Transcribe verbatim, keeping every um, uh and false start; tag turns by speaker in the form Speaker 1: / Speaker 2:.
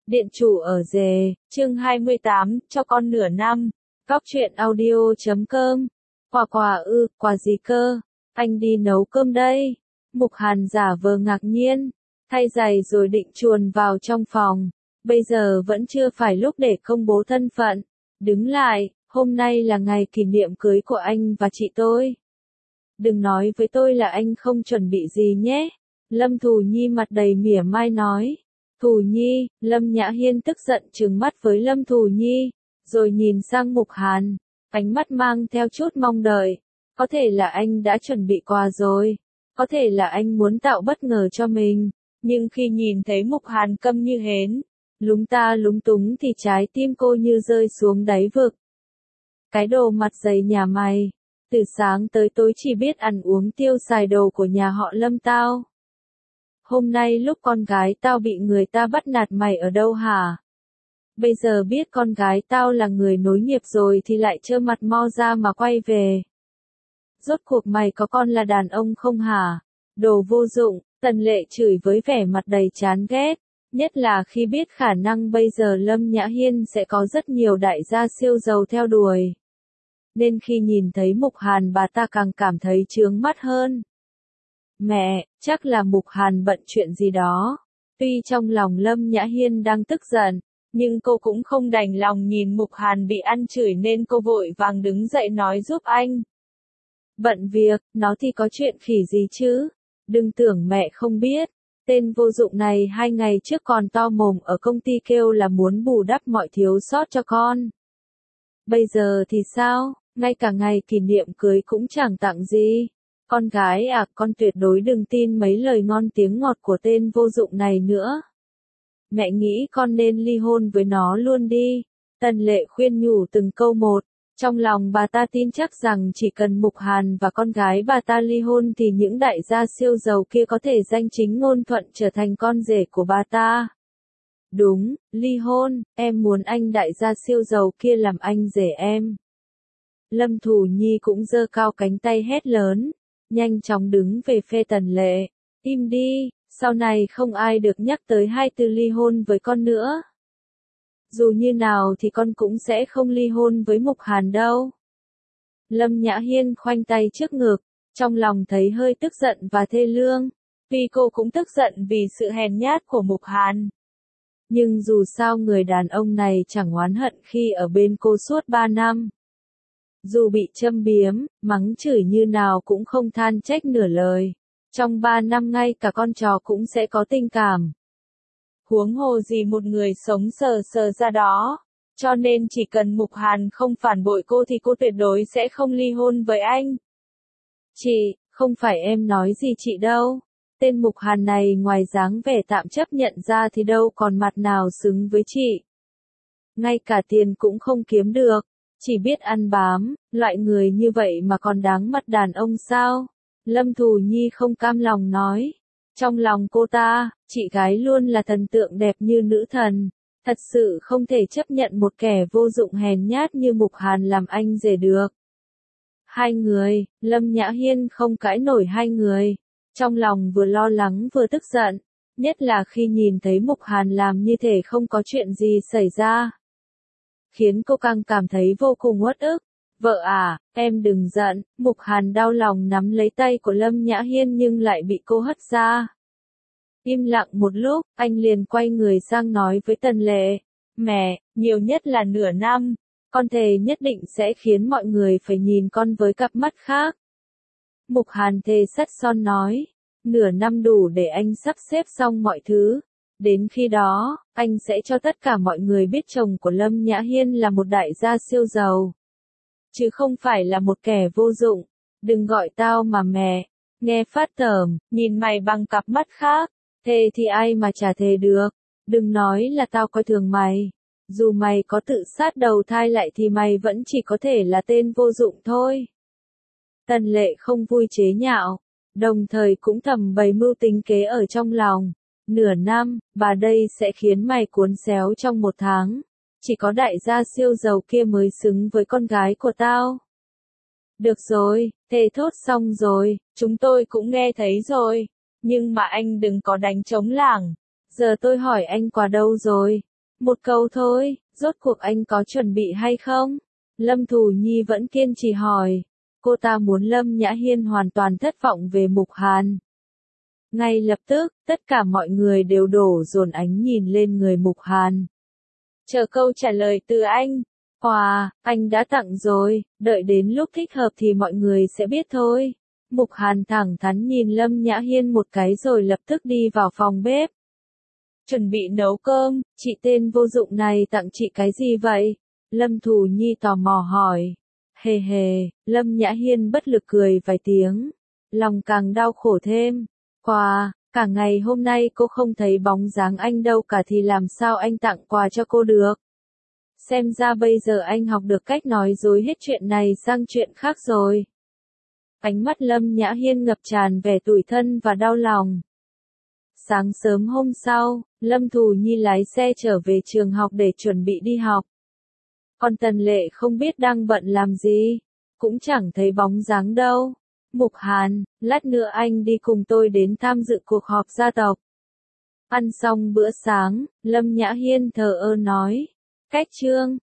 Speaker 1: Điện chủ ở rể, chương hai mươi tám, cho con nửa năm. Góc truyện audio chấm com. Quà quà ư, quà gì cơ? Anh đi nấu cơm đây. Mục Hàn giả vờ ngạc nhiên, thay giày rồi định chuồn vào trong phòng. Bây giờ vẫn chưa phải lúc để công bố thân phận. Đứng lại, hôm nay là ngày kỷ niệm cưới của anh và chị tôi. Đừng nói với tôi là anh không chuẩn bị gì nhé. Lâm Thù Nhi mặt đầy mỉa mai nói. Thù Nhi, Lâm Nhã Hiên tức giận trừng mắt với Lâm Thù Nhi, rồi nhìn sang Mục Hàn, ánh mắt mang theo chút mong đợi. Có thể là anh đã chuẩn bị quà rồi, có thể là anh muốn tạo bất ngờ cho mình, nhưng khi nhìn thấy Mục Hàn câm như hến, lúng ta lúng túng thì trái tim cô như rơi xuống đáy vực. Cái đồ mặt dày nhà mày, từ sáng tới tối chỉ biết ăn uống tiêu xài đồ của nhà họ Lâm tao. Hôm nay lúc con gái tao bị người ta bắt nạt mày ở đâu hả? Bây giờ biết con gái tao là người nối nghiệp rồi thì lại trơ mặt mo ra mà quay về. Rốt cuộc mày có con là đàn ông không hả? Đồ vô dụng, Tần Lệ chửi với vẻ mặt đầy chán ghét, nhất là khi biết khả năng bây giờ Lâm Nhã Hiên sẽ có rất nhiều đại gia siêu giàu theo đuổi. Nên khi nhìn thấy Mục Hàn bà ta càng cảm thấy chướng mắt hơn. Mẹ, chắc là Mục Hàn bận chuyện gì đó. Tuy trong lòng Lâm Nhã Hiên đang tức giận, nhưng cô cũng không đành lòng nhìn Mục Hàn bị ăn chửi nên cô vội vàng đứng dậy nói giúp anh. Bận việc, nó thì có chuyện khỉ gì chứ? Đừng tưởng mẹ không biết. Tên vô dụng này hai ngày trước còn to mồm ở công ty kêu là muốn bù đắp mọi thiếu sót cho con. Bây giờ thì sao? Ngay cả ngày kỷ niệm cưới cũng chẳng tặng gì. Con gái à, con tuyệt đối đừng tin mấy lời ngon tiếng ngọt của tên vô dụng này nữa. Mẹ nghĩ con nên ly hôn với nó luôn đi. Tần Lệ khuyên nhủ từng câu một. Trong lòng bà ta tin chắc rằng chỉ cần Mục Hàn và con gái bà ta ly hôn thì những đại gia siêu giàu kia có thể danh chính ngôn thuận trở thành con rể của bà ta. Đúng, ly hôn, em muốn anh đại gia siêu giàu kia làm anh rể em. Lâm Thù Nhi cũng giơ cao cánh tay hét lớn, nhanh chóng đứng về phe Tần Lệ. Im đi, sau này không ai được nhắc tới hai từ ly hôn với con nữa. Dù như nào thì con cũng sẽ không ly hôn với Mục Hàn đâu. Lâm Nhã Hiên khoanh tay trước ngực, trong lòng thấy hơi tức giận và thê lương, vì cô cũng tức giận vì sự hèn nhát của Mục Hàn. Nhưng dù sao người đàn ông này chẳng oán hận khi ở bên cô suốt ba năm. Dù bị châm biếm, mắng chửi như nào cũng không than trách nửa lời. Trong ba năm ngay cả con chó cũng sẽ có tình cảm. Huống hồ gì một người sống sờ sờ ra đó. Cho nên chỉ cần Mục Hàn không phản bội cô thì cô tuyệt đối sẽ không ly hôn với anh. Chị, không phải em nói gì chị đâu. Tên Mục Hàn này ngoài dáng vẻ tạm chấp nhận ra thì đâu còn mặt nào xứng với chị. Ngay cả tiền cũng không kiếm được. Chỉ biết ăn bám, loại người như vậy mà còn đáng mặt đàn ông sao? Lâm Thù Nhi không cam lòng nói. Trong lòng cô ta, chị gái luôn là thần tượng đẹp như nữ thần. Thật sự không thể chấp nhận một kẻ vô dụng hèn nhát như Mục Hàn làm anh rể được. Hai người, Lâm Nhã Hiên không cãi nổi hai người. Trong lòng vừa lo lắng vừa tức giận. Nhất là khi nhìn thấy Mục Hàn làm như thể không có chuyện gì xảy ra. Khiến cô càng cảm thấy vô cùng uất ức. Vợ à, em đừng giận. Mục Hàn đau lòng nắm lấy tay của Lâm Nhã Hiên nhưng lại bị cô hất ra. Im lặng một lúc, anh liền quay người sang nói với Tần Lệ. Mẹ, nhiều nhất là nửa năm. Con thề nhất định sẽ khiến mọi người phải nhìn con với cặp mắt khác. Mục Hàn thề sắt son nói. Nửa năm đủ để anh sắp xếp xong mọi thứ. Đến khi đó, anh sẽ cho tất cả mọi người biết chồng của Lâm Nhã Hiên là một đại gia siêu giàu. Chứ không phải là một kẻ vô dụng. Đừng gọi tao mà mẹ. Nghe phát tởm, nhìn mày bằng cặp mắt khác. Thề thì ai mà chả thề được. Đừng nói là tao coi thường mày. Dù mày có tự sát đầu thai lại thì mày vẫn chỉ có thể là tên vô dụng thôi. Tần Lệ không vui chế nhạo. Đồng thời cũng thầm bày mưu tính kế ở trong lòng. Nửa năm, bà đây sẽ khiến mày cuốn xéo trong một tháng. Chỉ có đại gia siêu giàu kia mới xứng với con gái của tao. Được rồi, thề thốt xong rồi, chúng tôi cũng nghe thấy rồi. Nhưng mà anh đừng có đánh trống lảng. Giờ tôi hỏi anh quà đâu rồi? Một câu thôi, rốt cuộc anh có chuẩn bị hay không? Lâm Thù Nhi vẫn kiên trì hỏi. Cô ta muốn Lâm Nhã Hiên hoàn toàn thất vọng về Mục Hàn. Ngay lập tức, tất cả mọi người đều đổ dồn ánh nhìn lên người Mục Hàn. Chờ câu trả lời từ anh. Quà, anh đã tặng rồi, đợi đến lúc thích hợp thì mọi người sẽ biết thôi. Mục Hàn thẳng thắn nhìn Lâm Nhã Hiên một cái rồi lập tức đi vào phòng bếp. Chuẩn bị nấu cơm, chị tên vô dụng này tặng chị cái gì vậy? Lâm Thù Nhi tò mò hỏi. Hề hề, Lâm Nhã Hiên bất lực cười vài tiếng. Lòng càng đau khổ thêm. Quà, cả ngày hôm nay cô không thấy bóng dáng anh đâu cả thì làm sao anh tặng quà cho cô được? Xem ra bây giờ anh học được cách nói dối hết chuyện này sang chuyện khác rồi. Ánh mắt Lâm Nhã Hiên ngập tràn vẻ tủi thân và đau lòng. Sáng sớm hôm sau, Lâm Thù Nhi lái xe trở về trường học để chuẩn bị đi học. Còn Tần Lệ không biết đang bận làm gì, cũng chẳng thấy bóng dáng đâu. Mục Hàn, lát nữa anh đi cùng tôi đến tham dự cuộc họp gia tộc. Ăn xong bữa sáng, Lâm Nhã Hiên thờ ơ nói. Cách chương